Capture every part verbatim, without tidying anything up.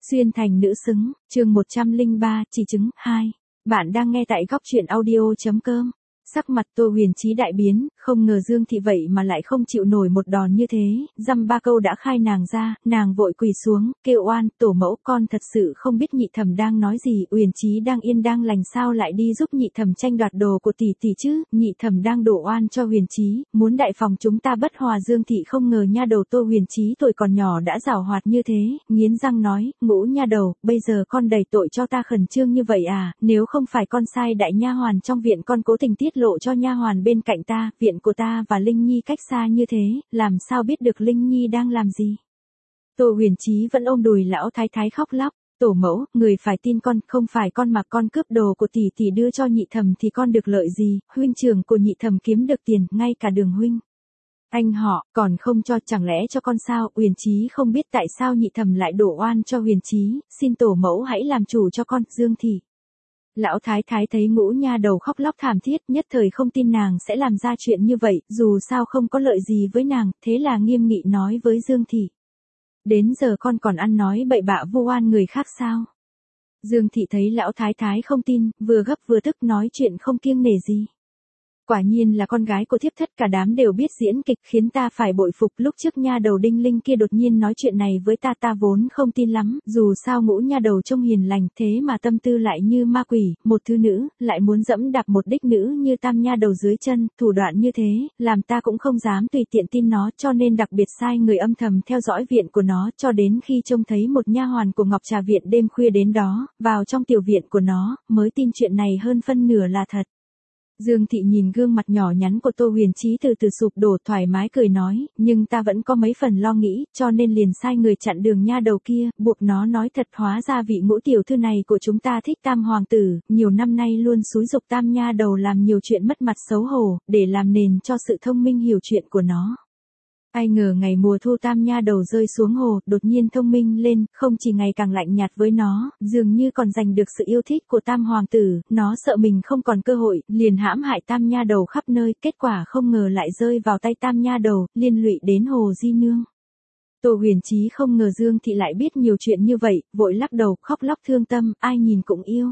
Xuyên thành nữ xứng, chương một trăm lẻ ba, chỉ chứng, hai. Bạn đang nghe tại góc truyện audio.com. Sắc mặt Tô Huyền Chí đại biến, không ngờ Dương Thị vậy mà lại không chịu nổi một đòn như thế, dăm ba câu đã khai nàng ra, nàng vội quỳ xuống, kêu oan, tổ mẫu con thật sự không biết nhị thẩm đang nói gì, Huyền Chí đang yên đang lành sao lại đi giúp nhị thẩm tranh đoạt đồ của tỷ tỷ chứ, nhị thẩm đang đổ oan cho Huyền Chí, muốn đại phòng chúng ta bất hòa. Dương Thị không ngờ nha đầu Tô Huyền Chí tuổi còn nhỏ đã giảo hoạt như thế, nghiến răng nói, ngũ nha đầu, bây giờ con đầy tội cho ta khẩn trương như vậy à, nếu không phải con sai đại nha hoàn trong viện con cố tình tiết lộ cho nha hoàn bên cạnh ta, viện của ta và Linh Nhi cách xa như thế, làm sao biết được Linh Nhi đang làm gì. Tô Huyền Chí vẫn ôm đùi lão thái thái khóc lóc, tổ mẫu, người phải tin con, không phải con mà con cướp đồ của tỷ tỷ đưa cho nhị thẩm thì con được lợi gì, huynh trưởng của nhị thẩm kiếm được tiền, ngay cả Đường huynh. Anh họ, còn không cho, chẳng lẽ cho con sao? Huyền Chí không biết tại sao nhị thẩm lại đổ oan cho Huyền Chí, xin tổ mẫu hãy làm chủ cho con, Dương Thị. Lão thái thái thấy ngũ nha đầu khóc lóc thảm thiết, nhất thời không tin nàng sẽ làm ra chuyện như vậy, dù sao không có lợi gì với nàng, thế là nghiêm nghị nói với Dương Thị. Đến giờ con còn ăn nói bậy bạ vu oan người khác sao? Dương Thị thấy lão thái thái không tin, vừa gấp vừa tức nói chuyện không kiêng nể gì. Quả nhiên là con gái của thiếp thất, cả đám đều biết diễn kịch, khiến ta phải bội phục. Lúc trước nha đầu Đinh Linh kia đột nhiên nói chuyện này với ta, ta vốn không tin lắm, dù sao ngũ nha đầu trông hiền lành, thế mà tâm tư lại như ma quỷ, một thứ nữ, lại muốn dẫm đạp một đích nữ như tam nha đầu dưới chân, thủ đoạn như thế, làm ta cũng không dám tùy tiện tin nó, cho nên đặc biệt sai người âm thầm theo dõi viện của nó, cho đến khi trông thấy một nha hoàn của Ngọc Trà viện đêm khuya đến đó, vào trong tiểu viện của nó, mới tin chuyện này hơn phân nửa là thật. Dương Thị nhìn gương mặt nhỏ nhắn của Tô Huyền Chí từ từ sụp đổ, thoải mái cười nói, nhưng ta vẫn có mấy phần lo nghĩ, cho nên liền sai người chặn đường nha đầu kia, buộc nó nói thật, hóa ra vị ngũ tiểu thư này của chúng ta thích tam hoàng tử, nhiều năm nay luôn xúi giục tam nha đầu làm nhiều chuyện mất mặt xấu hổ, để làm nền cho sự thông minh hiểu chuyện của nó. Ai ngờ ngày mùa thu tam nha đầu rơi xuống hồ, đột nhiên thông minh lên, không chỉ ngày càng lạnh nhạt với nó, dường như còn giành được sự yêu thích của tam hoàng tử, nó sợ mình không còn cơ hội, liền hãm hại tam nha đầu khắp nơi, kết quả không ngờ lại rơi vào tay tam nha đầu, liên lụy đến Hồ Di Nương. Tô Huyền Chí không ngờ Dương Thị lại biết nhiều chuyện như vậy, vội lắc đầu, khóc lóc thương tâm, ai nhìn cũng yêu.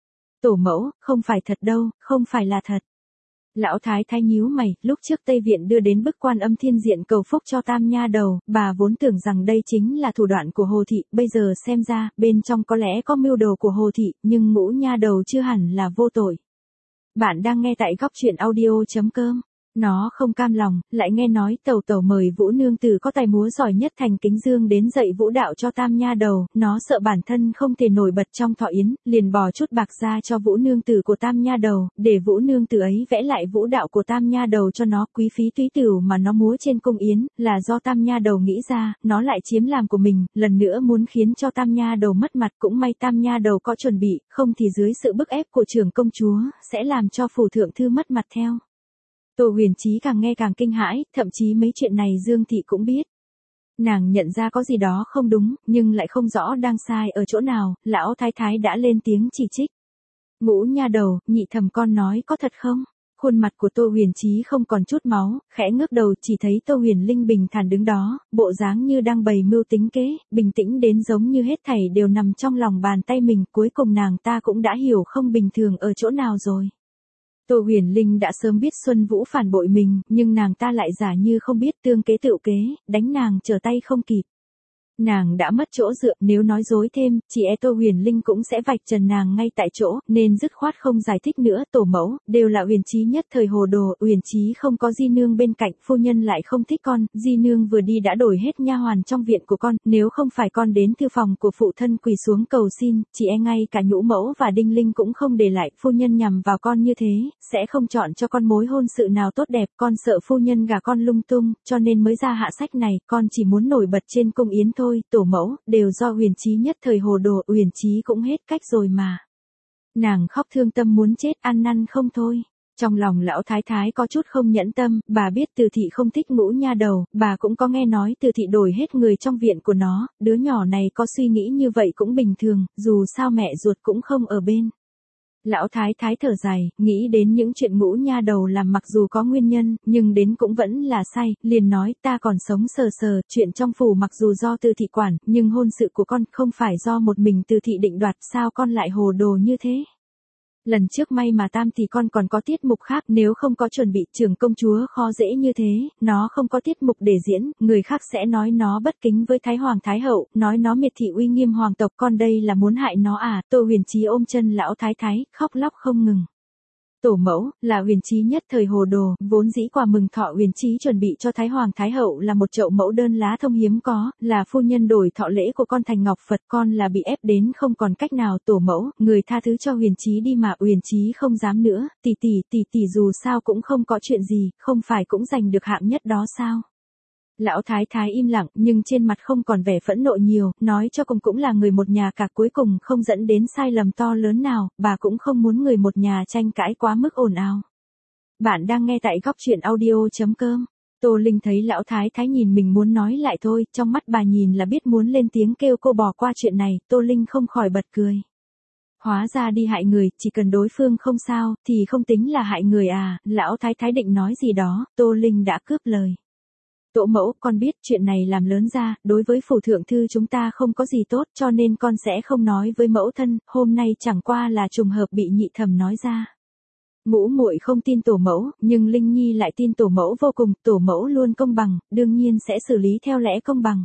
Tổ mẫu, không phải thật đâu, không phải là thật. Lão thái thái nhíu mày, lúc trước Tây Viện đưa đến bức Quan Âm Thiên Diện cầu phúc cho tam nha đầu, bà vốn tưởng rằng đây chính là thủ đoạn của Hồ Thị, bây giờ xem ra, bên trong có lẽ có mưu đồ của Hồ Thị, nhưng ngũ nha đầu chưa hẳn là vô tội. Bạn đang nghe tại góc truyện audio.com. Nó không cam lòng, lại nghe nói tẩu tẩu mời Vũ nương tử có tài múa giỏi nhất thành Kính Dương đến dạy vũ đạo cho tam nha đầu, nó sợ bản thân không thể nổi bật trong thọ yến, liền bỏ chút bạc ra cho Vũ nương tử của tam nha đầu, để Vũ nương tử ấy vẽ lại vũ đạo của tam nha đầu cho nó. Quý phí túy tửu mà nó múa trên cung yến, là do tam nha đầu nghĩ ra, nó lại chiếm làm của mình, lần nữa muốn khiến cho tam nha đầu mất mặt. Cũng may tam nha đầu có chuẩn bị, không thì dưới sự bức ép của trưởng công chúa, sẽ làm cho phủ thượng thư mất mặt theo. Tô Huyền Chí càng nghe càng kinh hãi, thậm chí mấy chuyện này Dương Thị cũng biết. Nàng nhận ra có gì đó không đúng, nhưng lại không rõ đang sai ở chỗ nào, lão thái thái đã lên tiếng chỉ trích. Ngũ nha đầu, nhị thẩm con nói có thật không? Khuôn mặt của Tô Huyền Chí không còn chút máu, khẽ ngước đầu chỉ thấy Tô Huyền Linh bình thản đứng đó, bộ dáng như đang bày mưu tính kế, bình tĩnh đến giống như hết thảy đều nằm trong lòng bàn tay mình, cuối cùng nàng ta cũng đã hiểu không bình thường ở chỗ nào rồi. Tô Huyền Linh đã sớm biết Xuân Vũ phản bội mình, nhưng nàng ta lại giả như không biết, tương kế tựu kế, đánh nàng trở tay không kịp. Nàng đã mất chỗ dựa, nếu nói dối thêm, chị e Tô Huyền Linh cũng sẽ vạch trần nàng ngay tại chỗ, nên dứt khoát không giải thích nữa. Tổ mẫu, đều là Huyền Chí nhất thời hồ đồ, Huyền Chí không có Di nương bên cạnh, phu nhân lại không thích con, Di nương vừa đi đã đổi hết nha hoàn trong viện của con, nếu không phải con đến thư phòng của phụ thân quỳ xuống cầu xin, chị e ngay cả nhũ mẫu và Đinh Linh cũng không để lại, phu nhân nhằm vào con như thế, sẽ không chọn cho con mối hôn sự nào tốt đẹp, con sợ phu nhân gả con lung tung, cho nên mới ra hạ sách này, con chỉ muốn nổi bật trên cung yến thôi. Tổ mẫu, đều do Huyền Chí nhất thời hồ đồ, Huyền Chí cũng hết cách rồi mà. Nàng khóc thương tâm muốn chết, ăn năn không thôi. Trong lòng lão thái thái có chút không nhẫn tâm, bà biết Từ Thị không thích ngũ nha đầu, bà cũng có nghe nói Từ Thị đổi hết người trong viện của nó, đứa nhỏ này có suy nghĩ như vậy cũng bình thường, dù sao mẹ ruột cũng không ở bên. Lão thái thái thở dài, nghĩ đến những chuyện ngũ nha đầu làm mặc dù có nguyên nhân, nhưng đến cũng vẫn là sai, liền nói ta còn sống sờ sờ, chuyện trong phủ mặc dù do Từ thị quản, nhưng hôn sự của con không phải do một mình Từ thị định đoạt, sao con lại hồ đồ như thế? Lần trước may mà tam thì con còn có tiết mục khác, nếu không có chuẩn bị trưởng công chúa khó dễ như thế, nó không có tiết mục để diễn, người khác sẽ nói nó bất kính với Thái Hoàng Thái Hậu, nói nó miệt thị uy nghiêm hoàng tộc, con đây là muốn hại nó à? Tô Huyền Trí ôm chân lão thái thái, khóc lóc không ngừng. Tổ mẫu, là Huyền Trí nhất thời hồ đồ, vốn dĩ quà mừng thọ Huyền Trí chuẩn bị cho Thái Hoàng Thái Hậu là một chậu mẫu đơn lá thông hiếm có, là phu nhân đổi thọ lễ của con thành ngọc Phật, con là bị ép đến không còn cách nào. Tổ mẫu, người tha thứ cho Huyền Trí đi mà. Huyền Trí không dám nữa, tỷ tỷ, tỷ tỷ dù sao cũng không có chuyện gì, không phải cũng giành được hạng nhất đó sao? Lão thái thái im lặng, nhưng trên mặt không còn vẻ phẫn nộ nhiều, nói cho cùng cũng là người một nhà cả, cuối cùng không dẫn đến sai lầm to lớn nào, bà cũng không muốn người một nhà tranh cãi quá mức ồn ào. Bạn đang nghe tại góc truyện audio.com. Tô Linh thấy lão thái thái nhìn mình muốn nói lại thôi, trong mắt bà nhìn là biết muốn lên tiếng kêu cô bỏ qua chuyện này, Tô Linh không khỏi bật cười. Hóa ra đi hại người, chỉ cần đối phương không sao, thì không tính là hại người à? Lão thái thái định nói gì đó, Tô Linh đã cướp lời. Tổ mẫu, con biết chuyện này làm lớn ra, đối với phủ thượng thư chúng ta không có gì tốt, cho nên con sẽ không nói với mẫu thân, hôm nay chẳng qua là trùng hợp bị nhị thẩm nói ra. Ngũ muội không tin tổ mẫu, nhưng Linh Nhi lại tin tổ mẫu vô cùng, tổ mẫu luôn công bằng, đương nhiên sẽ xử lý theo lẽ công bằng.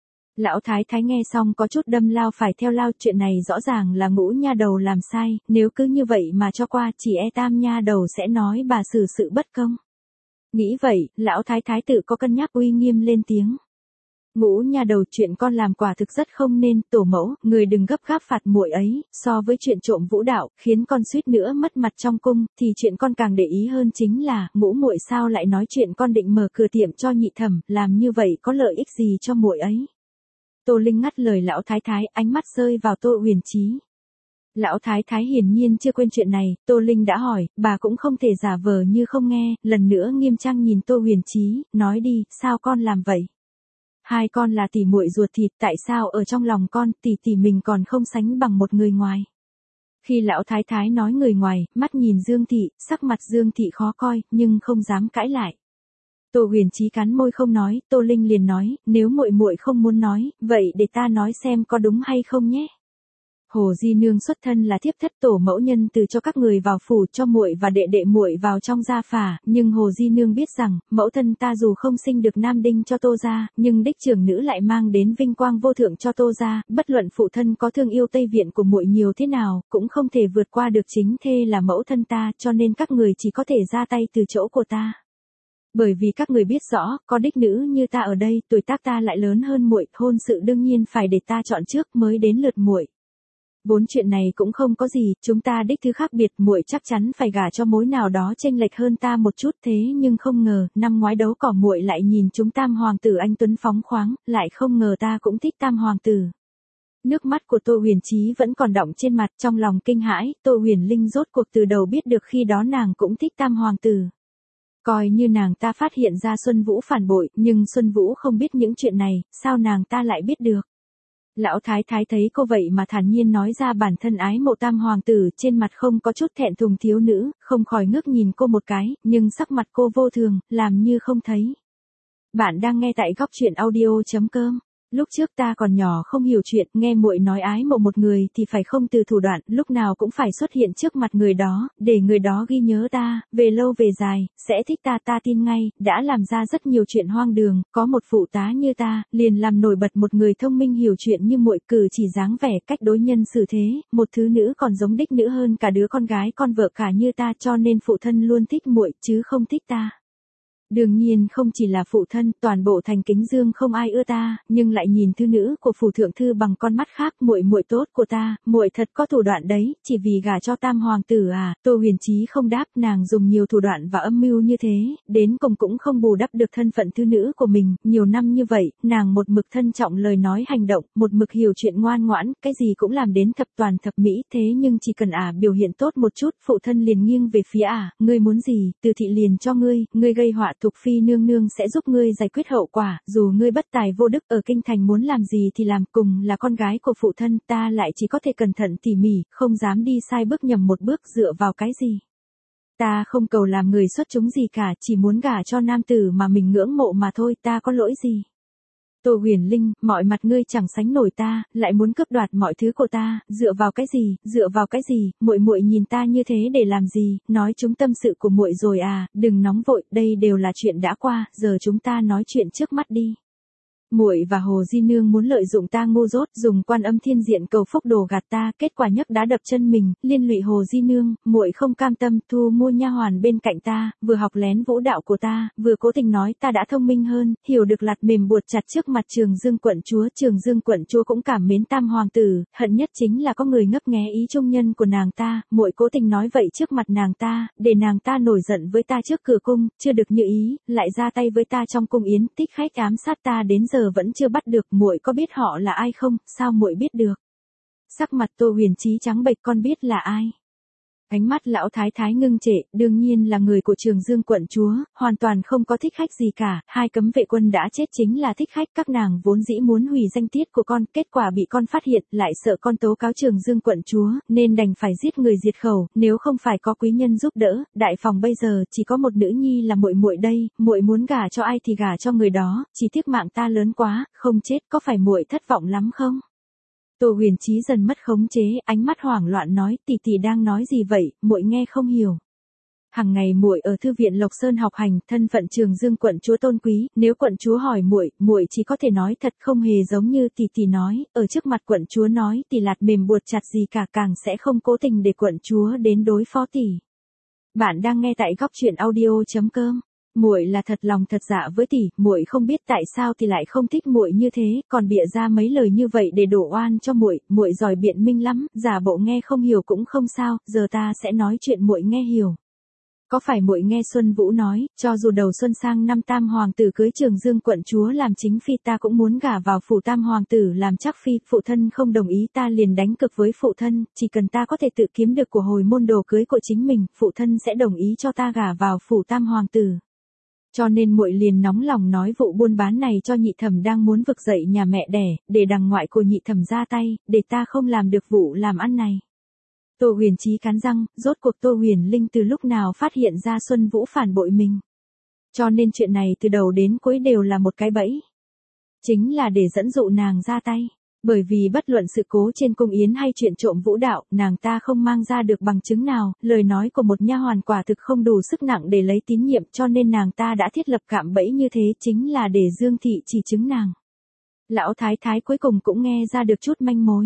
Lão thái thái nghe xong có chút đâm lao phải theo lao, chuyện này rõ ràng là ngũ nha đầu làm sai, nếu cứ như vậy mà cho qua, chỉ e tam nha đầu sẽ nói bà xử sự bất công. Nghĩ vậy, lão thái thái tự có cân nhắc uy nghiêm lên tiếng. Ngũ nha đầu, chuyện con làm quả thực rất không nên, tổ mẫu, người đừng gấp gáp phạt muội ấy, so với chuyện trộm vũ đạo, khiến con suýt nữa mất mặt trong cung, thì chuyện con càng để ý hơn chính là, ngũ muội sao lại nói chuyện con định mở cửa tiệm cho nhị thẩm, làm như vậy có lợi ích gì cho muội ấy? Tô Linh ngắt lời lão thái thái, ánh mắt rơi vào Tô Huyền Trí. Lão thái thái hiển nhiên chưa quên chuyện này, Tô Linh đã hỏi, bà cũng không thể giả vờ như không nghe, lần nữa nghiêm trang nhìn Tô Huyền Trí, nói đi, sao con làm vậy? Hai con là tỷ muội ruột thịt, tại sao ở trong lòng con, tỷ tỷ mình còn không sánh bằng một người ngoài? Khi lão thái thái nói người ngoài, mắt nhìn Dương thị, sắc mặt Dương thị khó coi, nhưng không dám cãi lại. Tô Huyền Trí cắn môi không nói, Tô Linh liền nói, nếu muội muội không muốn nói, vậy để ta nói xem có đúng hay không nhé. Hồ Di Nương xuất thân là thiếp thất, tổ mẫu nhân từ cho các người vào phủ, cho muội và đệ đệ muội vào trong gia phả, nhưng Hồ Di Nương biết rằng, mẫu thân ta dù không sinh được nam đinh cho Tô gia, nhưng đích trưởng nữ lại mang đến vinh quang vô thượng cho Tô gia, bất luận phụ thân có thương yêu Tây Viện của muội nhiều thế nào, cũng không thể vượt qua được chính thê là mẫu thân ta, cho nên các người chỉ có thể ra tay từ chỗ của ta. Bởi vì các người biết rõ, có đích nữ như ta ở đây, tuổi tác ta lại lớn hơn muội, hôn sự đương nhiên phải để ta chọn trước mới đến lượt muội. Vốn chuyện này cũng không có gì, chúng ta đích thứ khác biệt, muội chắc chắn phải gả cho mối nào đó chênh lệch hơn ta một chút, thế nhưng không ngờ, năm ngoái đấu cỏ muội lại nhìn chúng tam hoàng tử anh tuấn phóng khoáng, lại không ngờ ta cũng thích tam hoàng tử. Nước mắt của Tô Huyền Trí vẫn còn đọng trên mặt, trong lòng kinh hãi, Tô Huyền Linh rốt cuộc từ đầu biết được khi đó nàng cũng thích tam hoàng tử. Coi như nàng ta phát hiện ra Xuân Vũ phản bội, nhưng Xuân Vũ không biết những chuyện này, sao nàng ta lại biết được? Lão thái thái thấy cô vậy mà thản nhiên nói ra bản thân ái mộ tam hoàng tử, trên mặt không có chút thẹn thùng thiếu nữ, không khỏi ngước nhìn cô một cái, nhưng sắc mặt cô vô thường, làm như không thấy. Bạn đang nghe tại góc truyện audio.com. Lúc trước ta còn nhỏ không hiểu chuyện, nghe muội nói ái mộ một người thì phải không từ thủ đoạn, lúc nào cũng phải xuất hiện trước mặt người đó, để người đó ghi nhớ ta, về lâu về dài, sẽ thích ta, ta tin ngay, đã làm ra rất nhiều chuyện hoang đường, có một phụ tá như ta, liền làm nổi bật một người thông minh hiểu chuyện như muội, cử chỉ dáng vẻ, cách đối nhân xử thế, một thứ nữ còn giống đích nữ hơn cả đứa con gái con vợ cả như ta, cho nên phụ thân luôn thích muội, chứ không thích ta. Đương nhiên không chỉ là phụ thân, toàn bộ thành Kính Dương không ai ưa ta, nhưng lại nhìn thư nữ của phủ thượng thư bằng con mắt khác, muội muội tốt của ta, muội thật có thủ đoạn đấy, chỉ vì gả cho tam hoàng tử à? Tô Huyền Trí không đáp, nàng dùng nhiều thủ đoạn và âm mưu như thế, đến cùng cũng không bù đắp được thân phận thư nữ của mình, nhiều năm như vậy, nàng một mực thân trọng lời nói hành động, một mực hiểu chuyện ngoan ngoãn, cái gì cũng làm đến thập toàn thập mỹ, thế nhưng chỉ cần ả à biểu hiện tốt một chút, phụ thân liền nghiêng về phía ả, à, ngươi muốn gì, Từ thị liền cho ngươi, ngươi gây họa Thục Phi nương nương sẽ giúp ngươi giải quyết hậu quả, dù ngươi bất tài vô đức ở kinh thành muốn làm gì thì làm, cùng là con gái của phụ thân, ta lại chỉ có thể cẩn thận tỉ mỉ, không dám đi sai bước nhầm một bước dựa vào cái gì. Ta không cầu làm người xuất chúng gì cả, chỉ muốn gả cho nam tử mà mình ngưỡng mộ mà thôi, ta có lỗi gì. Tô Huyền Linh, mọi mặt ngươi chẳng sánh nổi ta, lại muốn cướp đoạt mọi thứ của ta, dựa vào cái gì, dựa vào cái gì, muội muội nhìn ta như thế để làm gì, nói chúng tâm sự của muội rồi à, đừng nóng vội, đây đều là chuyện đã qua, giờ chúng ta nói chuyện trước mắt đi. Muội và Hồ Di Nương muốn lợi dụng ta ngu dốt, dùng Quan Âm Thiên Diện cầu phúc đồ gạt ta, kết quả nhấc đá đập chân mình, liên lụy Hồ Di Nương, muội không cam tâm, thu mua nha hoàn bên cạnh ta, vừa học lén vũ đạo của ta, vừa cố tình nói ta đã thông minh hơn, hiểu được lạt mềm buộc chặt trước mặt Trường Dương quận chúa, Trường Dương quận chúa cũng cảm mến Tam hoàng tử, hận nhất chính là có người ngấp nghé ý trung nhân của nàng ta, muội cố tình nói vậy trước mặt nàng ta, để nàng ta nổi giận với ta trước cửa cung, chưa được như ý, lại ra tay với ta trong cung yến, thích khách ám sát ta đến giờ vẫn chưa bắt được, muội có biết họ là ai không, sao muội biết được? Sắc mặt Tô Huyền Chí trắng bệch, con biết là ai? Ánh mắt lão thái thái ngưng trệ, đương nhiên là người của Trường Dương quận chúa, hoàn toàn không có thích khách gì cả, hai cấm vệ quân đã chết chính là thích khách, các nàng vốn dĩ muốn hủy danh tiết của con, kết quả bị con phát hiện, lại sợ con tố cáo Trường Dương quận chúa, nên đành phải giết người diệt khẩu, nếu không phải có quý nhân giúp đỡ, đại phòng bây giờ chỉ có một nữ nhi là muội muội đây, muội muốn gả cho ai thì gả cho người đó, chỉ tiếc mạng ta lớn quá, không chết, có phải muội thất vọng lắm không? Tô Huyền Chí dần mất khống chế, ánh mắt hoảng loạn nói, tỷ tỷ đang nói gì vậy, muội nghe không hiểu. Hằng ngày muội ở thư viện Lộc Sơn học hành, thân phận Trường Dương quận chúa tôn quý, nếu quận chúa hỏi muội, muội chỉ có thể nói thật, không hề giống như tỷ tỷ nói, ở trước mặt quận chúa nói tỷ lạt mềm buộc chặt gì cả, càng sẽ không cố tình để quận chúa đến đối phó tỷ. Bạn đang nghe tại góc truyện audio chấm com. Muội là thật lòng thật dạ với tỷ, muội không biết tại sao tỷ lại không thích muội như thế, còn bịa ra mấy lời như vậy để đổ oan cho muội, muội giỏi biện minh lắm, giả bộ nghe không hiểu cũng không sao, giờ ta sẽ nói chuyện muội nghe hiểu. Có phải muội nghe Xuân Vũ nói, cho dù đầu xuân sang năm Tam hoàng tử cưới Trường Dương quận chúa làm chính phi, ta cũng muốn gả vào phủ Tam hoàng tử làm chắc phi, phụ thân không đồng ý, ta liền đánh cực với phụ thân, chỉ cần ta có thể tự kiếm được của hồi môn đồ cưới của chính mình, phụ thân sẽ đồng ý cho ta gả vào phủ Tam hoàng tử. Cho nên muội liền nóng lòng nói vụ buôn bán này cho nhị thẩm đang muốn vực dậy nhà mẹ đẻ, để đằng ngoại của nhị thẩm ra tay, để ta không làm được vụ làm ăn này. Tô Huyền Chí cắn răng, rốt cuộc Tô Huyền Linh từ lúc nào phát hiện ra Xuân Vũ phản bội mình. Cho nên chuyện này từ đầu đến cuối đều là một cái bẫy. Chính là để dẫn dụ nàng ra tay. Bởi vì bất luận sự cố trên cung yến hay chuyện trộm vũ đạo, nàng ta không mang ra được bằng chứng nào, lời nói của một nha hoàn quả thực không đủ sức nặng để lấy tín nhiệm, cho nên nàng ta đã thiết lập cạm bẫy như thế, chính là để Dương thị chỉ chứng nàng. Lão thái thái cuối cùng cũng nghe ra được chút manh mối.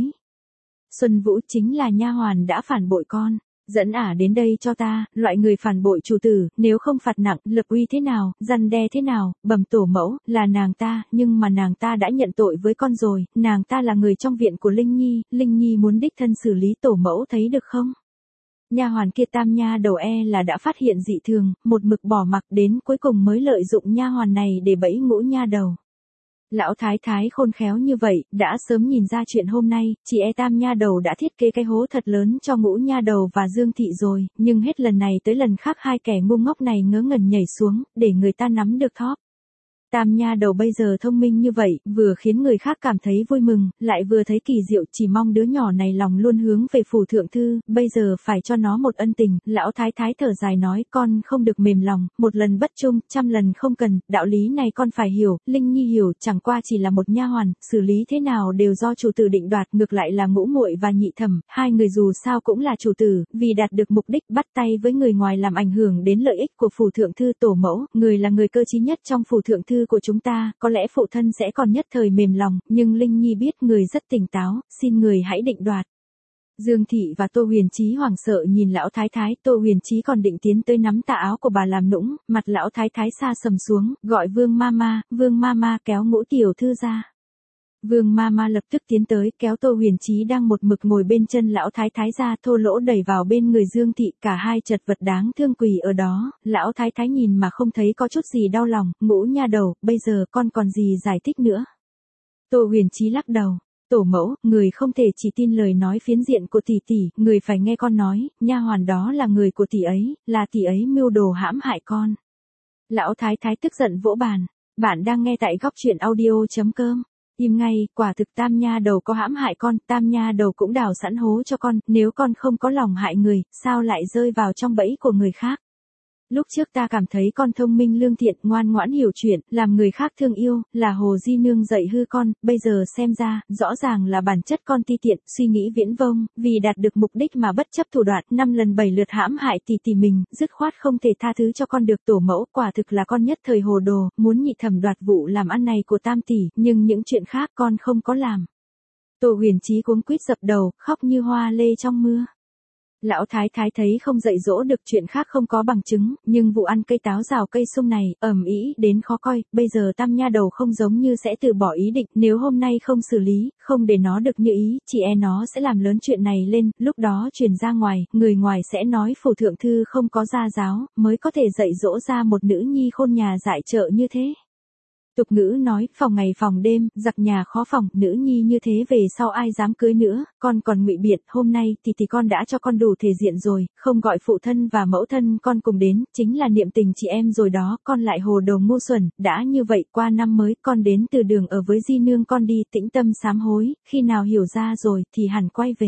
Xuân Vũ chính là nha hoàn đã phản bội con. Dẫn ả đến đây cho ta, loại người phản bội chủ tử, nếu không phạt nặng, lập uy thế nào, răn đe thế nào, bẩm tổ mẫu, là nàng ta, nhưng mà nàng ta đã nhận tội với con rồi, nàng ta là người trong viện của Linh Nhi, Linh Nhi muốn đích thân xử lý, tổ mẫu thấy được không? Nha hoàn kia Tam nha đầu e là đã phát hiện dị thường, một mực bỏ mặc đến cuối cùng mới lợi dụng nha hoàn này để bẫy Ngũ nha đầu. Lão thái thái khôn khéo như vậy, đã sớm nhìn ra chuyện hôm nay, chị e Tam nha đầu đã thiết kế cái hố thật lớn cho Ngũ nha đầu và Dương thị rồi, nhưng hết lần này tới lần khác hai kẻ ngu ngốc này ngớ ngẩn nhảy xuống, để người ta nắm được thóp. Tam nha đầu bây giờ thông minh như vậy, vừa khiến người khác cảm thấy vui mừng, lại vừa thấy kỳ diệu, chỉ mong đứa nhỏ này lòng luôn hướng về phủ thượng thư, bây giờ phải cho nó một ân tình. Lão thái thái thở dài nói, con không được mềm lòng, một lần bất trung, trăm lần không cần, đạo lý này con phải hiểu, Linh Nhi hiểu, chẳng qua chỉ là một nha hoàn, xử lý thế nào đều do chủ tử định đoạt, ngược lại là Ngũ muội và nhị thẩm, hai người dù sao cũng là chủ tử, vì đạt được mục đích bắt tay với người ngoài làm ảnh hưởng đến lợi ích của phủ thượng thư tổ mẫu, người là người cơ trí nhất trong phủ thượng thư của chúng ta, có lẽ phụ thân sẽ còn nhất thời mềm lòng, nhưng Linh Nhi biết người rất tỉnh táo, xin người hãy định đoạt. Dương thị và Tô Huyền Chí hoảng sợ nhìn lão thái thái, Tô Huyền Chí còn định tiến tới nắm tà áo của bà làm nũng, mặt lão thái thái xa sầm xuống, gọi Vương Mama, Vương Mama kéo Ngũ tiểu thư ra. Vương Mama lập tức tiến tới, kéo Tô Huyền Chí đang một mực ngồi bên chân lão thái thái ra, thô lỗ đẩy vào bên người Dương thị, cả hai chật vật đáng thương quỳ ở đó, lão thái thái nhìn mà không thấy có chút gì đau lòng, Ngũ nha đầu, bây giờ con còn gì giải thích nữa. Tô Huyền Chí lắc đầu, tổ mẫu, người không thể chỉ tin lời nói phiến diện của tỷ tỷ, người phải nghe con nói, nha hoàn đó là người của tỷ ấy, là tỷ ấy mưu đồ hãm hại con. Lão thái thái tức giận vỗ bàn. Bạn đang nghe tại góc truyện audio.com. Im ngay, quả thực tam nha đầu có hãm hại con, tam nha đầu cũng đào sẵn hố cho con, nếu con không có lòng hại người, sao lại rơi vào trong bẫy của người khác. Lúc trước ta cảm thấy con thông minh lương thiện, ngoan ngoãn hiểu chuyện, làm người khác thương yêu, là Hồ Di Nương dạy hư con, bây giờ xem ra, rõ ràng là bản chất con ti tiện, suy nghĩ viễn vông, vì đạt được mục đích mà bất chấp thủ đoạn, năm lần bảy lượt hãm hại tỷ tỷ mình, dứt khoát không thể tha thứ cho con được tổ mẫu, quả thực là con nhất thời hồ đồ, muốn nhị thẩm đoạt vụ làm ăn này của tam tỷ, nhưng những chuyện khác con không có làm. Tô Huyền Chí cuống quýt dập đầu, khóc như hoa lê trong mưa. Lão thái thái thấy không dạy dỗ được chuyện khác không có bằng chứng, nhưng vụ ăn cây táo rào cây sung này, ầm ĩ đến khó coi, bây giờ tam nha đầu không giống như sẽ từ bỏ ý định, nếu hôm nay không xử lý, không để nó được như ý, chỉ e nó sẽ làm lớn chuyện này lên, lúc đó truyền ra ngoài, người ngoài sẽ nói phủ thượng thư không có gia giáo, mới có thể dạy dỗ ra một nữ nhi khôn nhà dại trợ như thế. Tục ngữ nói, phòng ngày phòng đêm, giặc nhà khó phòng, nữ nhi như thế về sau ai dám cưới nữa, con còn ngụy biện, hôm nay thì thì con đã cho con đủ thể diện rồi, không gọi phụ thân và mẫu thân con cùng đến, chính là niệm tình chị em rồi đó, con lại hồ đồ ngu xuẩn, đã như vậy, qua năm mới, con đến từ đường ở với Di Nương con đi, tĩnh tâm sám hối, khi nào hiểu ra rồi, thì hẳn quay về.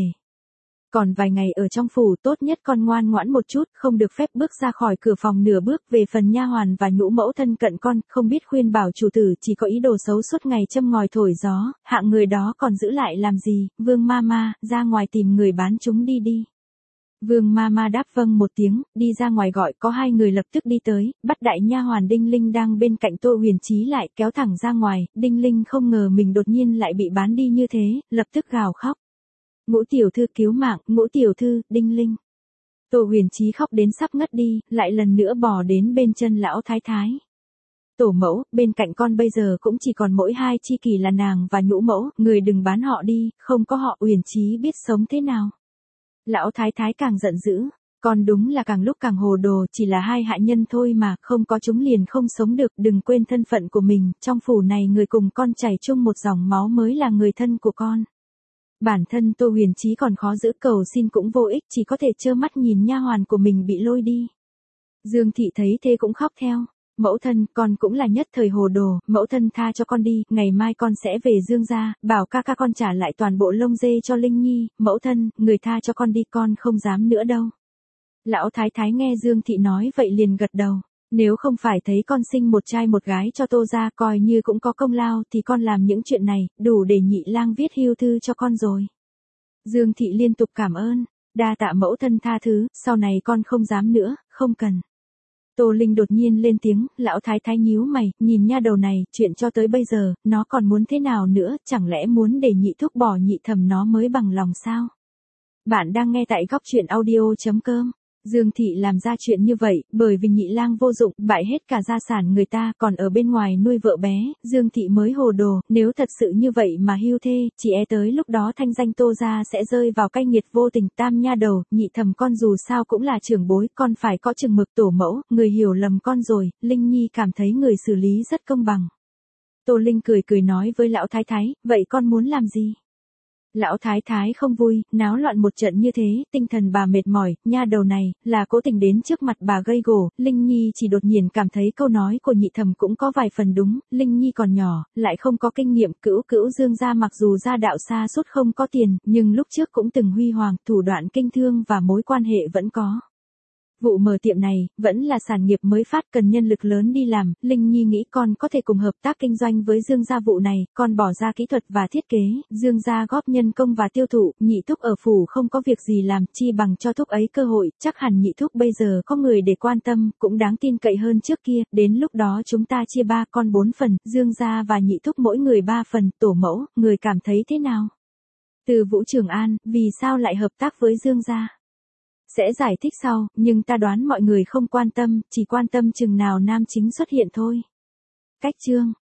Còn vài ngày ở trong phủ tốt nhất con ngoan ngoãn một chút, không được phép bước ra khỏi cửa phòng nửa bước, về phần nha hoàn và nhũ mẫu thân cận con, không biết khuyên bảo chủ tử chỉ có ý đồ xấu suốt ngày châm ngòi thổi gió, hạng người đó còn giữ lại làm gì, Vương ma ma, ra ngoài tìm người bán chúng đi đi. Vương ma ma đáp vâng một tiếng, đi ra ngoài gọi, có hai người lập tức đi tới, bắt đại nha hoàn Đinh Linh đang bên cạnh Tô Huyền Chí lại, kéo thẳng ra ngoài, Đinh Linh không ngờ mình đột nhiên lại bị bán đi như thế, lập tức gào khóc. Ngũ tiểu thư cứu mạng, ngũ tiểu thư, Đinh Linh. Tô Huyền Chí khóc đến sắp ngất đi, lại lần nữa bò đến bên chân lão thái thái. Tổ mẫu, bên cạnh con bây giờ cũng chỉ còn mỗi hai chi kỷ là nàng và nhũ mẫu, người đừng bán họ đi, không có họ Huyền Chí biết sống thế nào. Lão thái thái càng giận dữ, con đúng là càng lúc càng hồ đồ, chỉ là hai hạ nhân thôi mà, không có chúng liền không sống được, đừng quên thân phận của mình, trong phủ này người cùng con chảy chung một dòng máu mới là người thân của con. Bản thân Tô Huyền Chí còn khó giữ, cầu xin cũng vô ích, chỉ có thể trơ mắt nhìn nha hoàn của mình bị lôi đi. Dương thị thấy thế cũng khóc theo. Mẫu thân, con cũng là nhất thời hồ đồ, mẫu thân tha cho con đi, ngày mai con sẽ về Dương gia, bảo ca ca con trả lại toàn bộ lông dê cho Linh Nhi, mẫu thân, người tha cho con đi, con không dám nữa đâu. Lão thái thái nghe Dương thị nói vậy liền gật đầu. Nếu không phải thấy con sinh một trai một gái cho Tô gia coi như cũng có công lao thì con làm những chuyện này, đủ để nhị lang viết hưu thư cho con rồi. Dương thị liên tục cảm ơn, đa tạ mẫu thân tha thứ, sau này con không dám nữa, không cần. Tô Linh đột nhiên lên tiếng, lão thái thái nhíu mày, nhìn nha đầu này, chuyện cho tới bây giờ, nó còn muốn thế nào nữa, chẳng lẽ muốn để nhị thúc bỏ nhị thẩm nó mới bằng lòng sao? Bạn đang nghe tại góc truyện audio.com. Dương thị làm ra chuyện như vậy, bởi vì nhị lang vô dụng, bại hết cả gia sản người ta, còn ở bên ngoài nuôi vợ bé, Dương thị mới hồ đồ, nếu thật sự như vậy mà hưu thê, chỉ e tới lúc đó thanh danh Tô gia sẽ rơi vào cay nghiệt vô tình. Tam nha đầu, nhị thẩm con dù sao cũng là trưởng bối, con phải có chừng mực, tổ mẫu, người hiểu lầm con rồi, Linh Nhi cảm thấy người xử lý rất công bằng. Tô Linh cười cười nói với lão thái thái, vậy con muốn làm gì? Lão thái thái không vui, náo loạn một trận như thế, tinh thần bà mệt mỏi, nha đầu này, là cố tình đến trước mặt bà gây gổ, Linh Nhi chỉ đột nhiên cảm thấy câu nói của nhị thẩm cũng có vài phần đúng, Linh Nhi còn nhỏ, lại không có kinh nghiệm, cữu cữu Dương gia mặc dù gia đạo xa suốt không có tiền, nhưng lúc trước cũng từng huy hoàng, thủ đoạn kinh thương và mối quan hệ vẫn có. Vụ mở tiệm này, vẫn là sản nghiệp mới phát, cần nhân lực lớn đi làm, Linh Nhi nghĩ con có thể cùng hợp tác kinh doanh với Dương gia vụ này, con bỏ ra kỹ thuật và thiết kế, Dương gia góp nhân công và tiêu thụ, nhị thúc ở phủ không có việc gì làm, chi bằng cho thúc ấy cơ hội, chắc hẳn nhị thúc bây giờ có người để quan tâm, cũng đáng tin cậy hơn trước kia, đến lúc đó chúng ta chia ba con bốn phần, Dương gia và nhị thúc mỗi người ba phần, tổ mẫu, người cảm thấy thế nào? Từ Vũ Trường An, vì sao lại hợp tác với Dương gia? Sẽ giải thích sau, nhưng ta đoán mọi người không quan tâm, chỉ quan tâm chừng nào nam chính xuất hiện thôi. Cách chương